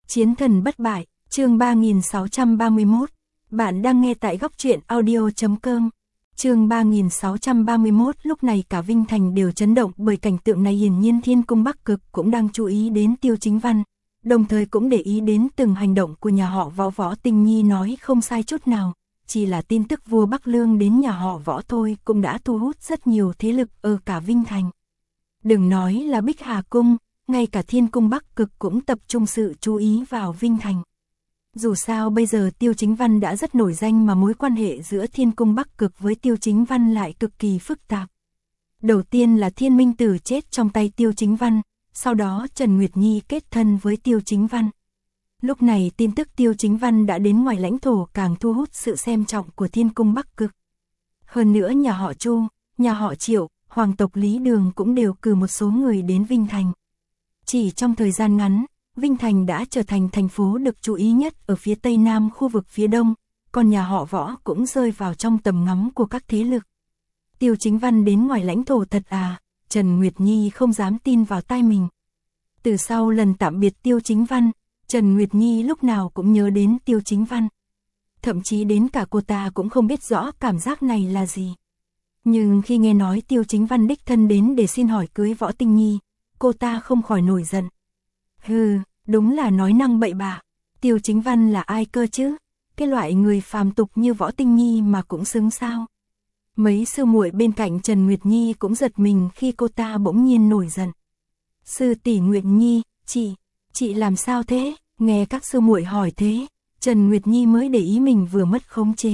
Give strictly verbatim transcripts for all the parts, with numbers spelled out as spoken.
Chiến thần bất bại, chương ba nghìn sáu trăm ba mươi mốt. Bạn đang nghe tại góc truyện audio chấm com. Chương ba nghìn sáu trăm ba mươi mốt. Lúc này cả Vinh Thành đều chấn động bởi cảnh tượng này, hiển nhiên Thiên Cung Bắc Cực cũng đang chú ý đến Tiêu Chính Văn, đồng thời cũng để ý đến từng hành động của nhà họ Võ. Võ Tinh Nhi nói không sai chút nào, chỉ là tin tức vua Bắc Lương đến nhà họ Võ thôi cũng đã thu hút rất nhiều thế lực ở cả Vinh Thành. Đừng nói là Bích Hà Cung, ngay cả Thiên Cung Bắc Cực cũng tập trung sự chú ý vào Vinh Thành. Dù sao bây giờ Tiêu Chính Văn đã rất nổi danh, mà mối quan hệ giữa Thiên Cung Bắc Cực với Tiêu Chính Văn lại cực kỳ phức tạp. Đầu tiên là Thiên Minh Tử chết trong tay Tiêu Chính Văn, sau đó Trần Nguyệt Nhi kết thân với Tiêu Chính Văn. Lúc này tin tức Tiêu Chính Văn đã đến ngoài lãnh thổ càng thu hút sự xem trọng của Thiên Cung Bắc Cực. Hơn nữa nhà họ Chu, nhà họ Triệu, hoàng tộc Lý Đường cũng đều cử một số người đến Vinh Thành. Chỉ trong thời gian ngắn, Vinh Thành đã trở thành thành phố được chú ý nhất ở phía tây nam khu vực phía đông, còn nhà họ Võ cũng rơi vào trong tầm ngắm của các thế lực. Tiêu Chính Văn đến ngoài lãnh thổ thật à? Trần Nguyệt Nhi không dám tin vào tai mình. Từ sau lần tạm biệt Tiêu Chính Văn, Trần Nguyệt Nhi lúc nào cũng nhớ đến Tiêu Chính Văn. Thậm chí đến cả cô ta cũng không biết rõ cảm giác này là gì. Nhưng khi nghe nói Tiêu Chính Văn đích thân đến để xin hỏi cưới Võ Tinh Nhi, cô ta không khỏi nổi giận. Hừ, đúng là nói năng bậy bạ. Tiêu Chính Văn là ai cơ chứ? Cái loại người phàm tục như Võ Tinh Nhi mà cũng xứng sao? Mấy sư muội bên cạnh Trần Nguyệt Nhi cũng giật mình khi cô ta bỗng nhiên nổi giận. Sư tỷ Nguyệt Nhi, chị, chị làm sao thế? Nghe các sư muội hỏi thế, Trần Nguyệt Nhi mới để ý mình vừa mất khống chế.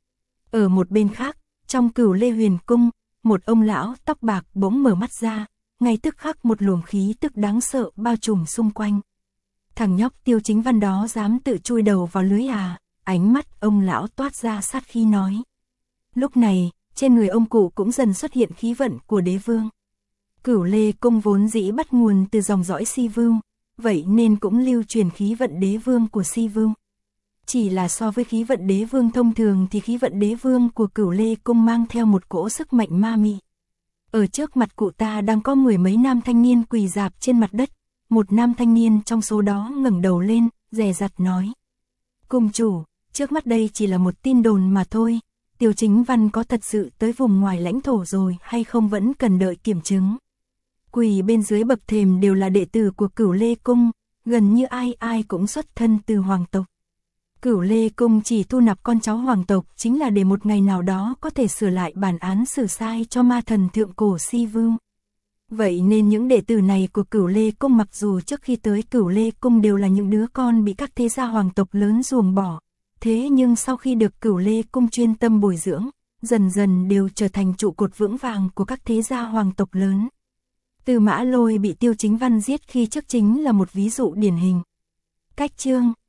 Ở một bên khác, trong Cửu Lê Huyền Cung, một ông lão tóc bạc bỗng mở mắt ra, ngay tức khắc một luồng khí tức đáng sợ bao trùm xung quanh. Thằng nhóc Tiêu Chính Văn đó dám tự chui đầu vào lưới à? Ánh mắt ông lão toát ra sát khí nói. Lúc này, trên người ông cụ cũng dần xuất hiện khí vận của đế vương. Cửu Lê Cung vốn dĩ bắt nguồn từ dòng dõi Si Vưu, vậy nên cũng lưu truyền khí vận đế vương của Si Vưu. Chỉ là so với khí vận đế vương thông thường thì khí vận đế vương của Cửu Lê Cung mang theo một cỗ sức mạnh ma mị. Ở trước mặt cụ ta đang có mười mấy nam thanh niên quỳ rạp trên mặt đất. Một nam thanh niên trong số đó ngẩng đầu lên, dè dặt nói. Cung chủ, trước mắt đây chỉ là một tin đồn mà thôi. Tiêu Chính Văn có thật sự tới vùng ngoài lãnh thổ rồi hay không vẫn cần đợi kiểm chứng. Quỳ bên dưới bậc thềm đều là đệ tử của Cửu Lê Cung, gần như ai ai cũng xuất thân từ hoàng tộc. Cửu Lê Cung chỉ thu nạp con cháu hoàng tộc chính là để một ngày nào đó có thể sửa lại bản án xử sai cho ma thần thượng cổ Si Vưu. Vậy nên những đệ tử này của Cửu Lê Cung mặc dù trước khi tới Cửu Lê Cung đều là những đứa con bị các thế gia hoàng tộc lớn ruồng bỏ, thế nhưng sau khi được Cửu Lê Cung chuyên tâm bồi dưỡng, dần dần đều trở thành trụ cột vững vàng của các thế gia hoàng tộc lớn. Tư Mã Lôi bị Tiêu Chính Văn giết khi trước chính là một ví dụ điển hình. Cách chương